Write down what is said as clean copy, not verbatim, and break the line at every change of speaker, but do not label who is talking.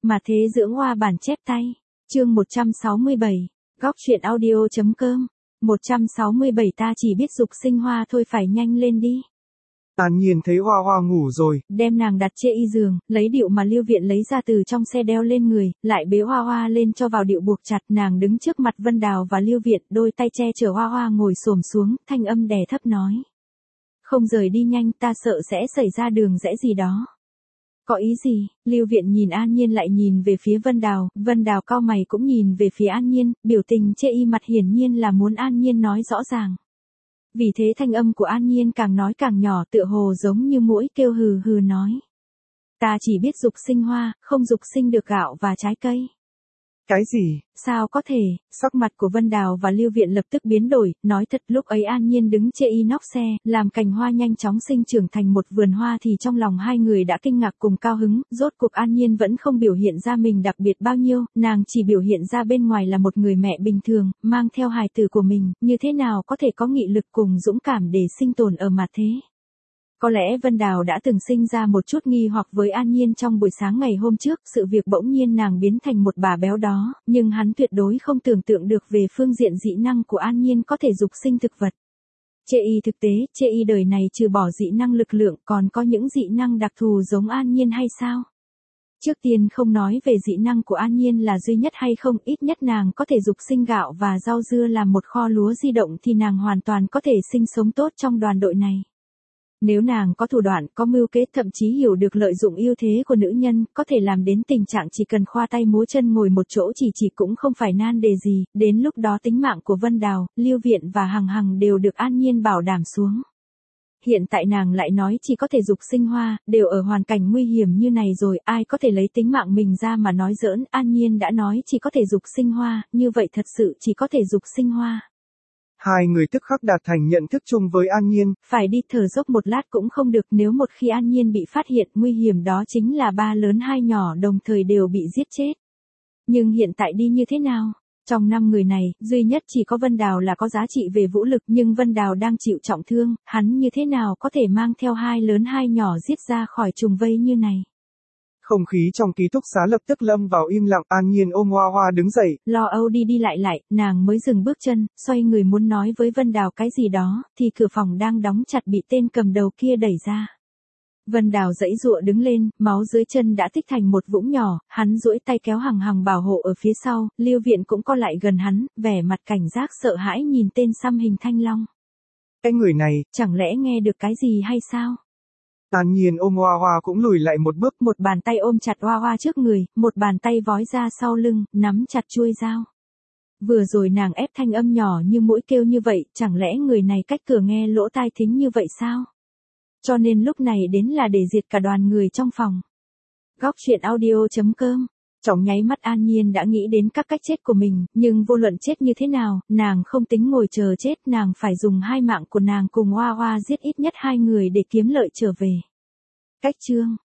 Mà thế dưỡng hoa bản chép tay. Chương 167. Góc truyện audio.com. 167 ta chỉ biết dục sinh hoa thôi, phải nhanh lên đi.
An Nhiên thấy Hoa Hoa ngủ rồi,
Đem nàng đặt trên y giường, lấy điệu mà Lưu Viện lấy ra từ trong xe đeo lên người, lại bế Hoa Hoa lên cho vào điệu buộc chặt. Nàng đứng trước mặt Vân Đào và Lưu Viện, đôi tay che chở Hoa Hoa ngồi xổm xuống, thanh âm đè thấp nói: "Không rời đi nhanh, ta sợ sẽ xảy ra đường rẽ gì đó." "Có ý gì?" Lưu Viện nhìn An Nhiên lại nhìn về phía Vân Đào cau mày cũng nhìn về phía An Nhiên, biểu tình chê y mặt hiển nhiên là muốn An Nhiên nói rõ ràng. Vì thế thanh âm của An Nhiên càng nói càng nhỏ, tựa hồ giống như muỗi kêu hừ hừ nói: "Ta chỉ biết dục sinh hoa, không dục sinh được gạo và trái cây."
Cái gì?
Sao có thể? Sắc mặt của Vân Đào và Lưu Viện lập tức biến đổi, nói thật lúc ấy An Nhiên đứng chê y nóc xe, làm cành hoa nhanh chóng sinh trưởng thành một vườn hoa thì trong lòng hai người đã kinh ngạc cùng cao hứng. Rốt cuộc An Nhiên vẫn không biểu hiện ra mình đặc biệt bao nhiêu, nàng chỉ biểu hiện ra bên ngoài là một người mẹ bình thường, mang theo hài tử của mình, như thế nào có thể có nghị lực cùng dũng cảm để sinh tồn ở mặt thế. Có lẽ Vân Đào đã từng sinh ra một chút nghi hoặc với An Nhiên trong buổi sáng ngày hôm trước, sự việc bỗng nhiên nàng biến thành một bà béo đó, nhưng hắn tuyệt đối không tưởng tượng được về phương diện dị năng của An Nhiên có thể dục sinh thực vật. Chê y thực tế, chê y đời này trừ bỏ dị năng lực lượng còn có những dị năng đặc thù giống An Nhiên hay sao? Trước tiên không nói về dị năng của An Nhiên là duy nhất hay không, ít nhất nàng có thể dục sinh gạo và rau dưa làm một kho lúa di động thì nàng hoàn toàn có thể sinh sống tốt trong đoàn đội này. Nếu nàng có thủ đoạn, có mưu kế, thậm chí hiểu được lợi dụng ưu thế của nữ nhân, có thể làm đến tình trạng chỉ cần khoa tay múa chân ngồi một chỗ chỉ cũng không phải nan đề gì, đến lúc đó tính mạng của Vân Đào, Lưu Viện và Hằng đều được An Nhiên bảo đảm xuống. Hiện tại nàng lại nói chỉ có thể dục sinh hoa, đều ở hoàn cảnh nguy hiểm như này rồi, ai có thể lấy tính mạng mình ra mà nói giỡn. An Nhiên đã nói chỉ có thể dục sinh hoa, như vậy thật sự chỉ có thể dục sinh hoa.
Hai người tức khắc đạt thành nhận thức chung với An Nhiên.
Phải đi thở dốc một lát cũng không được, nếu một khi An Nhiên bị phát hiện, nguy hiểm đó chính là ba lớn hai nhỏ đồng thời đều bị giết chết. Nhưng hiện tại đi như thế nào? Trong 5 người này, duy nhất chỉ có Vân Đào là có giá trị về vũ lực, nhưng Vân Đào đang chịu trọng thương, hắn như thế nào có thể mang theo hai lớn hai nhỏ giết ra khỏi trùng vây như này?
Không khí trong ký túc xá lập tức lâm vào im lặng. An Nhiên ôm Hoa Hoa đứng dậy,
lo âu đi lại, nàng mới dừng bước chân, xoay người muốn nói với Vân Đào cái gì đó, thì cửa phòng đang đóng chặt bị tên cầm đầu kia đẩy ra. Vân Đào giãy giụa đứng lên, máu dưới chân đã tích thành một vũng nhỏ, hắn duỗi tay kéo Hằng bảo hộ ở phía sau, Lưu Viện cũng co lại gần hắn, vẻ mặt cảnh giác sợ hãi nhìn tên xăm hình thanh long.
Cái người này,
chẳng lẽ nghe được cái gì hay sao?
An Nhiên ôm Hoa Hoa cũng lùi lại một bước,
một bàn tay ôm chặt Hoa Hoa trước người, một bàn tay vói ra sau lưng, nắm chặt chuôi dao. Vừa rồi nàng ép thanh âm nhỏ như mũi kêu như vậy, chẳng lẽ người này cách cửa nghe lỗ tai thính như vậy sao? Cho nên lúc này đến là để diệt cả đoàn người trong phòng. Góc truyện audio.com. Trong nháy mắt An Nhiên đã nghĩ đến các cách chết của mình, nhưng vô luận chết như thế nào, nàng không tính ngồi chờ chết, nàng phải dùng hai mạng của nàng cùng Hoa Hoa giết ít nhất hai người để kiếm lợi trở về. Cách chương